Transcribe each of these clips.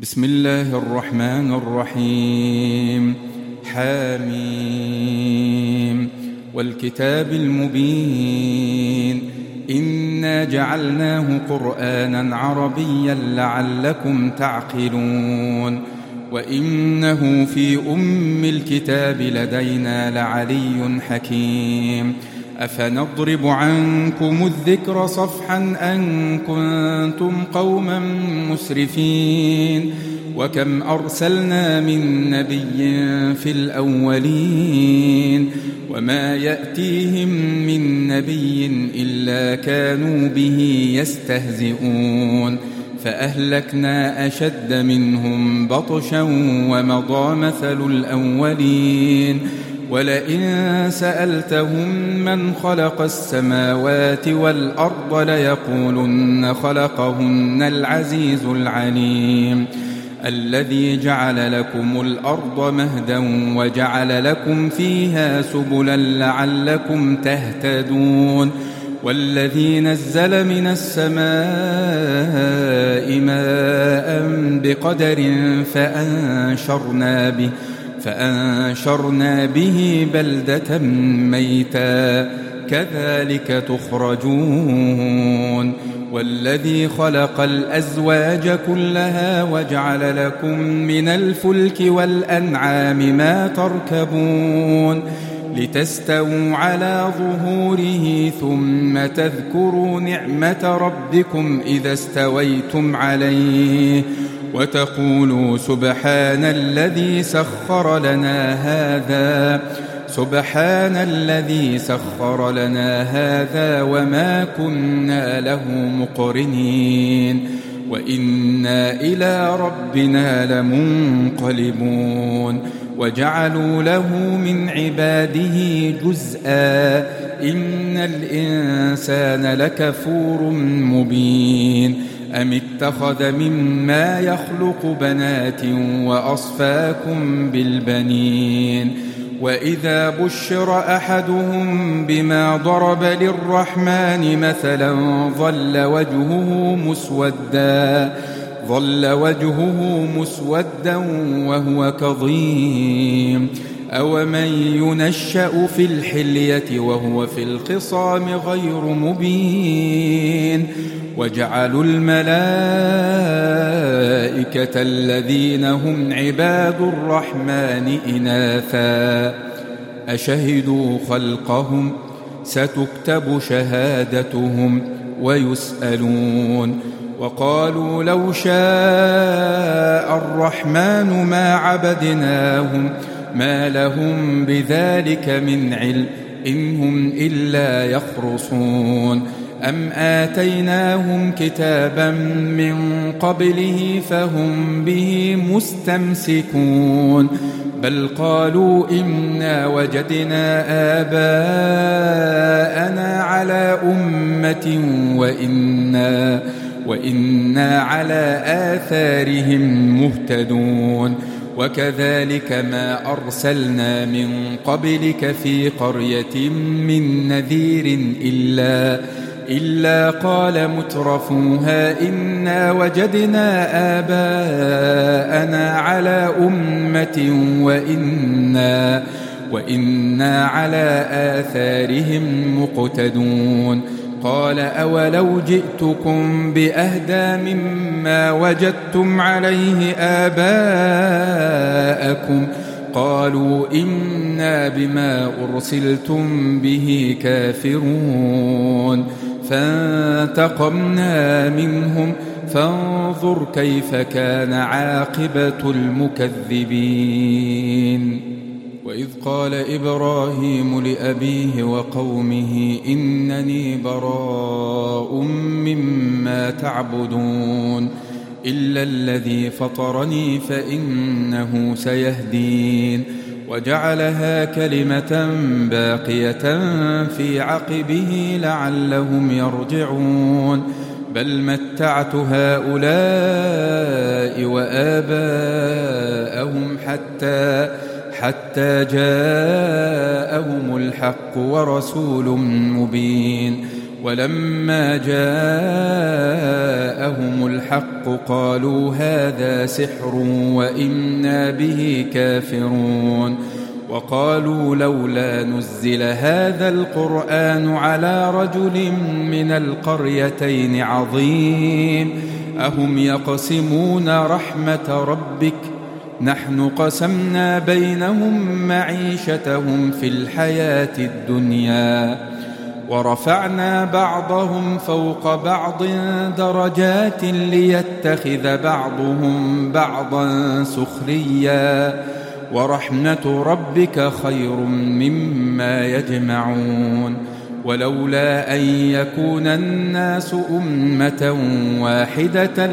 بسم الله الرحمن الرحيم. حاميم والكتاب المبين إنا جعلناه قرآنا عربيا لعلكم تعقلون وإنه في أم الكتاب لدينا لعلي حكيم. أفنضرب عنكم الذكر صفحا أن كنتم قوما مسرفين وكم أرسلنا من نبي في الأولين وما يأتيهم من نبي إلا كانوا به يستهزئون فأهلكنا أشد منهم بطشا ومضى مثل الأولين ولئن سألتهم من خلق السماوات والأرض ليقولن خلقهن العزيز العليم الذي جعل لكم الأرض مهدا وجعل لكم فيها سبلا لعلكم تهتدون والذي نزل من السماء ماء بقدر فأنشرنا به بلدة ميتا كذلك تخرجون والذي خلق الأزواج كلها وجعل لكم من الفلك والأنعام ما تركبون لتستووا على ظهوره ثم تذكروا نعمة ربكم إذا استويتم عليه وتقولوا سبحان الذي سخر لنا هذا وما كنا له مقرنين وإنا إلى ربنا لمنقلبون وجعلوا له من عباده جزءا إن الإنسان لكفور مبين أم اتخذ مما يخلق بنات وأصفاكم بالبنين وإذا بشر أحدهم بما ضرب للرحمن مثلا ظل وجهه مسودا وهو كظيم أومن ينشأ في الحلية وهو في الخصام غير مبين وجعلوا الملائكة الذين هم عباد الرحمن إناثا أشهدوا خلقهم ستكتب شهادتهم ويسألون وقالوا لو شاء الرحمن ما عبدناهم ما لهم بذلك من علم إن هم إلا يخرصون أم آتيناهم كتابا من قبله فهم به مستمسكون بل قالوا إنا وجدنا آباءنا على أمة وإنا على آثارهم مهتدون وكذلك ما أرسلنا من قبلك في قرية من نذير إلا قال مترفوها إنا وجدنا آباءنا على أمة وإنا على آثارهم مقتدون قال أولو جئتكم بأهدى مما وجدتم عليه آباءكم قالوا إنا بما أرسلتم به كافرون فانتقمنا منهم فانظر كيف كان عاقبة المكذبين وإذ قال إبراهيم لأبيه وقومه إنني براء مما تعبدون إلا الذي فطرني فإنه سيهدين وجعلها كلمة باقية في عقبه لعلهم يرجعون بل متعت هؤلاء وآباءهم حتى جاءهم الحق ورسول مبين ولما جاءهم الحق قالوا هذا سحر وإنا به كافرون وقالوا لولا نزل هذا القرآن على رجل من القريتين عظيم أهم يقسمون رحمة ربك نحن قسمنا بينهم معيشتهم في الحياة الدنيا ورفعنا بعضهم فوق بعض درجات ليتخذ بعضهم بعضا سخريا ورحمة ربك خير مما يجمعون ولولا أن يكون الناس أمة واحدة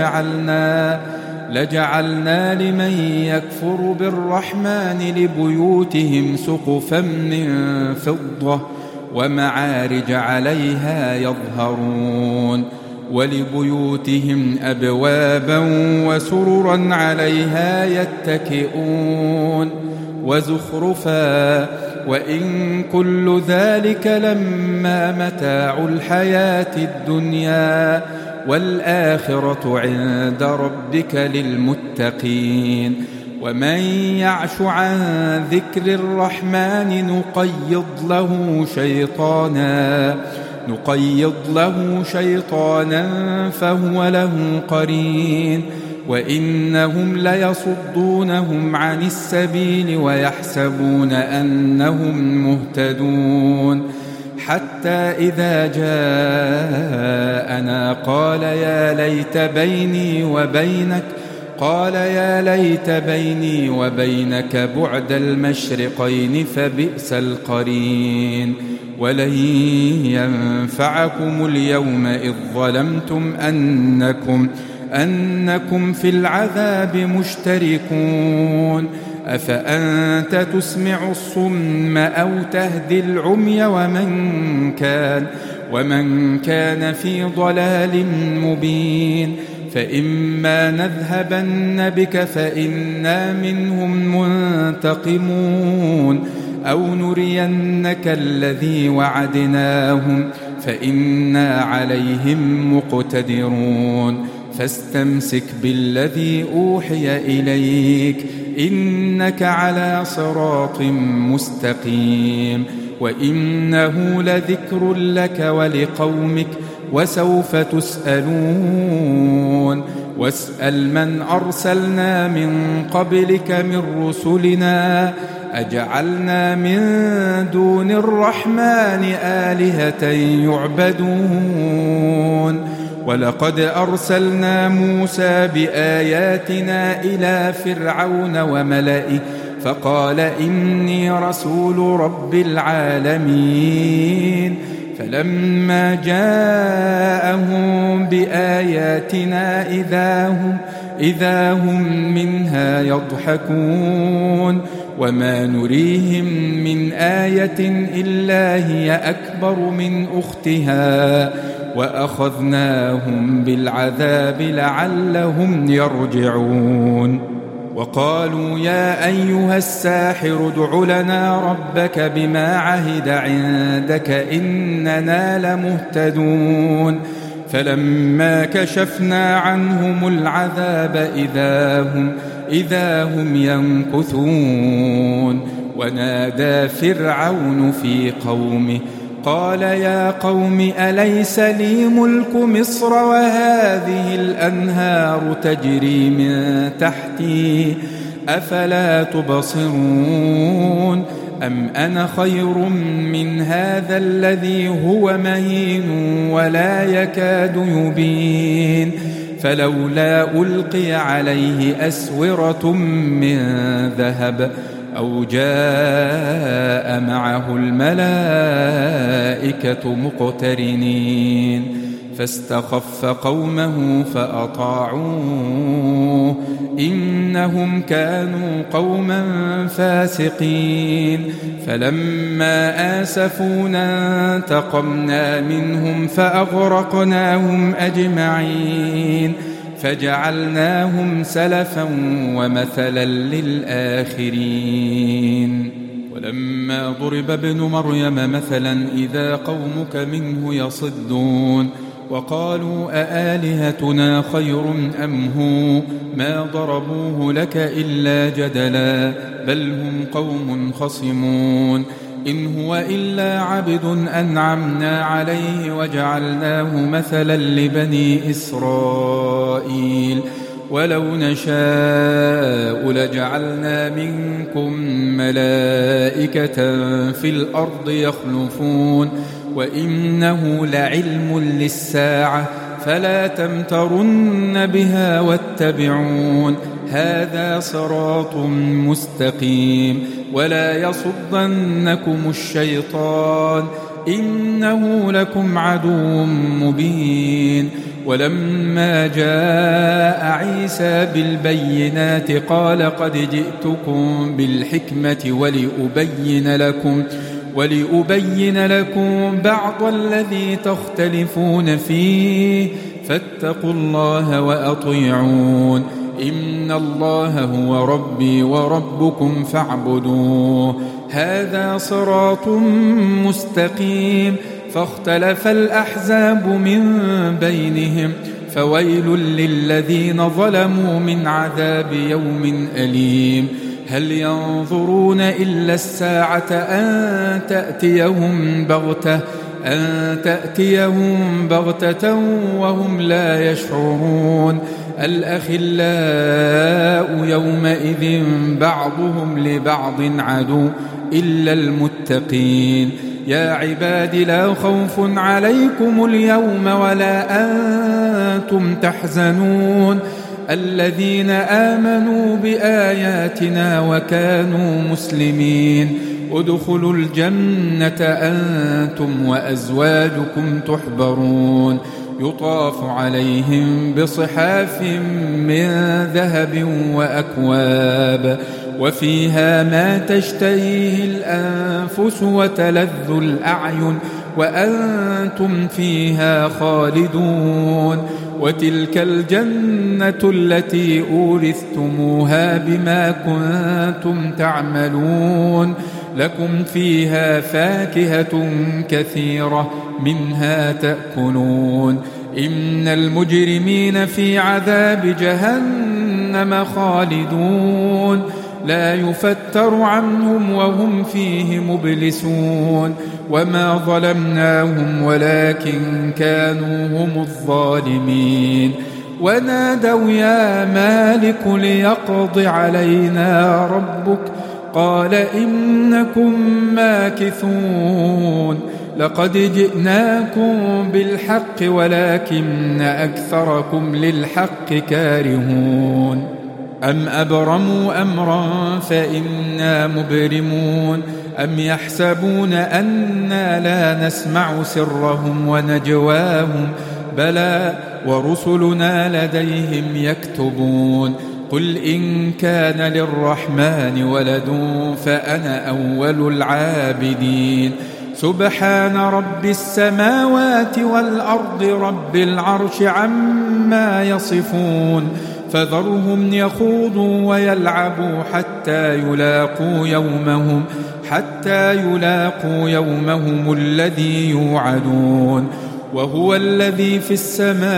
لجعلنا لمن يكفر بالرحمن لبيوتهم سقفا من فضة ومعارج عليها يظهرون ولبيوتهم أبوابا وسررا عليها يتكئون وزخرفا وإن كل ذلك لما متاع الحياة الدنيا والآخرة عند ربك للمتقين ومن يعش عن ذكر الرحمن نقيض له شيطانا فهو له قرين وإنهم ليصدونهم عن السبيل ويحسبون أنهم مهتدون حتى إذا جاءنا قال يا ليت بيني وبينك بعد المشرقين فبئس القرين ولن ينفعكم اليوم إذ ظلمتم أنكم في العذاب مشتركون أفأنت تسمع الصم أو تهدي العمي ومن كان في ضلال مبين فإما نذهبن بك فإنا منهم منتقمون أو نرينك الذي وعدناهم فإنا عليهم مقتدرون فاستمسك بالذي أوحي إليك إنك على صراط مستقيم وإنه لذكر لك ولقومك وسوف تسألون واسأل من أرسلنا من قبلك من رسلنا أجعلنا من دون الرحمن آلهة يعبدون ولقد أرسلنا موسى بآياتنا إلى فرعون وملئه فقال إني رسول رب العالمين فلما جاءهم بآياتنا إذا هم منها يضحكون وما نريهم من آية إلا هي أكبر من أختها وأخذناهم بالعذاب لعلهم يرجعون وقالوا يا أيها الساحر ادع لنا ربك بما عهد عندك إننا لمهتدون فلما كشفنا عنهم العذاب إذا هم ينكثون ونادى فرعون في قومه قال يا قوم أليس لي ملك مصر وهذه الأنهار تجري من تحتي أفلا تبصرون أم أنا خير من هذا الذي هو مهين ولا يكاد يبين فلولا ألقي عليه أسورة من ذهب أو جاء معه الملائكة مقترنين فاستخف قومه فأطاعوه إنهم كانوا قوما فاسقين فلما آسفونا انتقمنا منهم فأغرقناهم أجمعين فجعلناهم سلفا ومثلا للآخرين ولما ضرب ابن مريم مثلا إذا قومك منه يصدون وقالوا أآلهتنا خير أم هو ما ضربوه لك إلا جدلا بل هم قوم خصمون إن هو إلا عبد أنعمنا عليه وجعلناه مثلا لبني إسرائيل ولو نشاء لجعلنا منكم ملائكة في الأرض يخلفون وإنه لعلم للساعة فلا تمترن بها واتبعون هذا صراط مستقيم ولا يصدنكم الشيطان إنه لكم عدو مبين ولما جاء عيسى بالبينات قال قد جئتكم بالحكمة ولأبين لكم بعض الذي تختلفون فيه فاتقوا الله وأطيعون إن الله هو ربي وربكم فاعبدوه هذا صراط مستقيم فاختلف الأحزاب من بينهم فويل للذين ظلموا من عذاب يوم أليم هل ينظرون إلا الساعة أن تأتيهم بغتة وهم لا يشعرون الأخلاء يومئذ بعضهم لبعض عدو إلا المتقين يا عباد لا خوف عليكم اليوم ولا أنتم تحزنون الذين آمنوا بآياتنا وكانوا مسلمين ادخلوا الجنة أنتم وأزواجكم تحبرون يطاف عليهم بصحاف من ذهب وأكواب وفيها ما تشتهيه الأنفس وتلذ الأعين وأنتم فيها خالدون وتلك الجنة التي أورثتموها بما كنتم تعملون لكم فيها فاكهة كثيرة منها تأكلون إن المجرمين في عذاب جهنم خالدون لا يفتر عنهم وهم فيه مبلسون وما ظلمناهم ولكن كانوا هم الظالمين ونادوا يا مالك ليقض علينا ربك قال إنكم ماكثون لقد جئناكم بالحق ولكن أكثركم للحق كارهون أم أبرموا أمرا فإنا مبرمون أم يحسبون أنا لا نسمع سرهم ونجواهم بلى ورسلنا لديهم يكتبون قل إن كان للرحمن ولد فأنا أول العابدين سبحان رب السماوات والأرض رب العرش عما يصفون فذرهم يخوضوا ويلعبوا حتى يلاقوا يومهم الذي يوعدون وهو الذي في السماء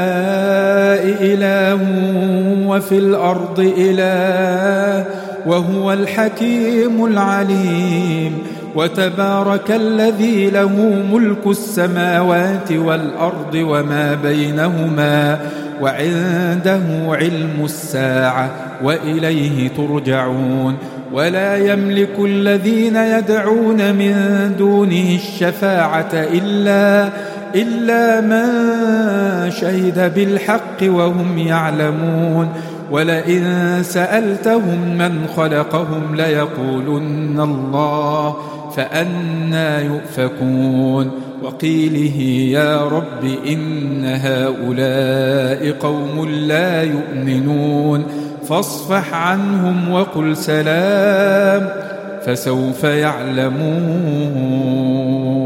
إله وفي الأرض إله وهو الحكيم العليم وتبارك الذي له ملك السماوات والأرض وما بينهما وعنده علم الساعة وإليه ترجعون ولا يملك الذين يدعون من دونه الشفاعة إلا من شهد بالحق وهم يعلمون ولئن سألتهم من خلقهم ليقولن الله فأنى يؤفكون وقيله يا رب إن هؤلاء قوم لا يؤمنون فاصفح عنهم وقل سلام فسوف يعلمون